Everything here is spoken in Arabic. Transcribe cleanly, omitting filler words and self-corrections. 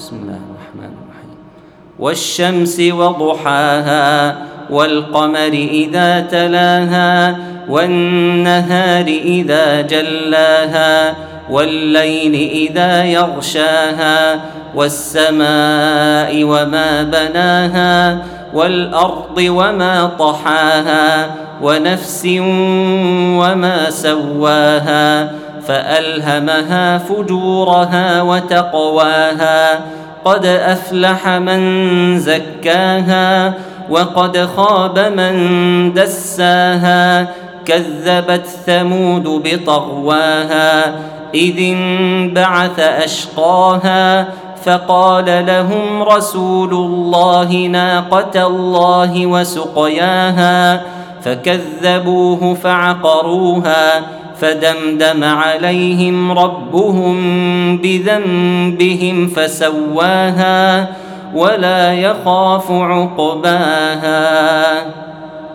بسم الله الرحمن الرحيم. والشمس وضحاها والقمر إذا تلاها والنهار إذا جلاها والليل إذا يغشاها والسماء وما بناها والأرض وما طحاها ونفس وما سواها فألهمها فجورها وتقواها قد أفلح من زكاها وقد خاب من دساها كذبت ثمود بطغواها إذ انبعث أشقاها فقال لهم رسول الله ناقة الله وسقياها فكذبوه فعقروها فدمدم عليهم ربهم بذنبهم فسواها ولا يخاف عقباها.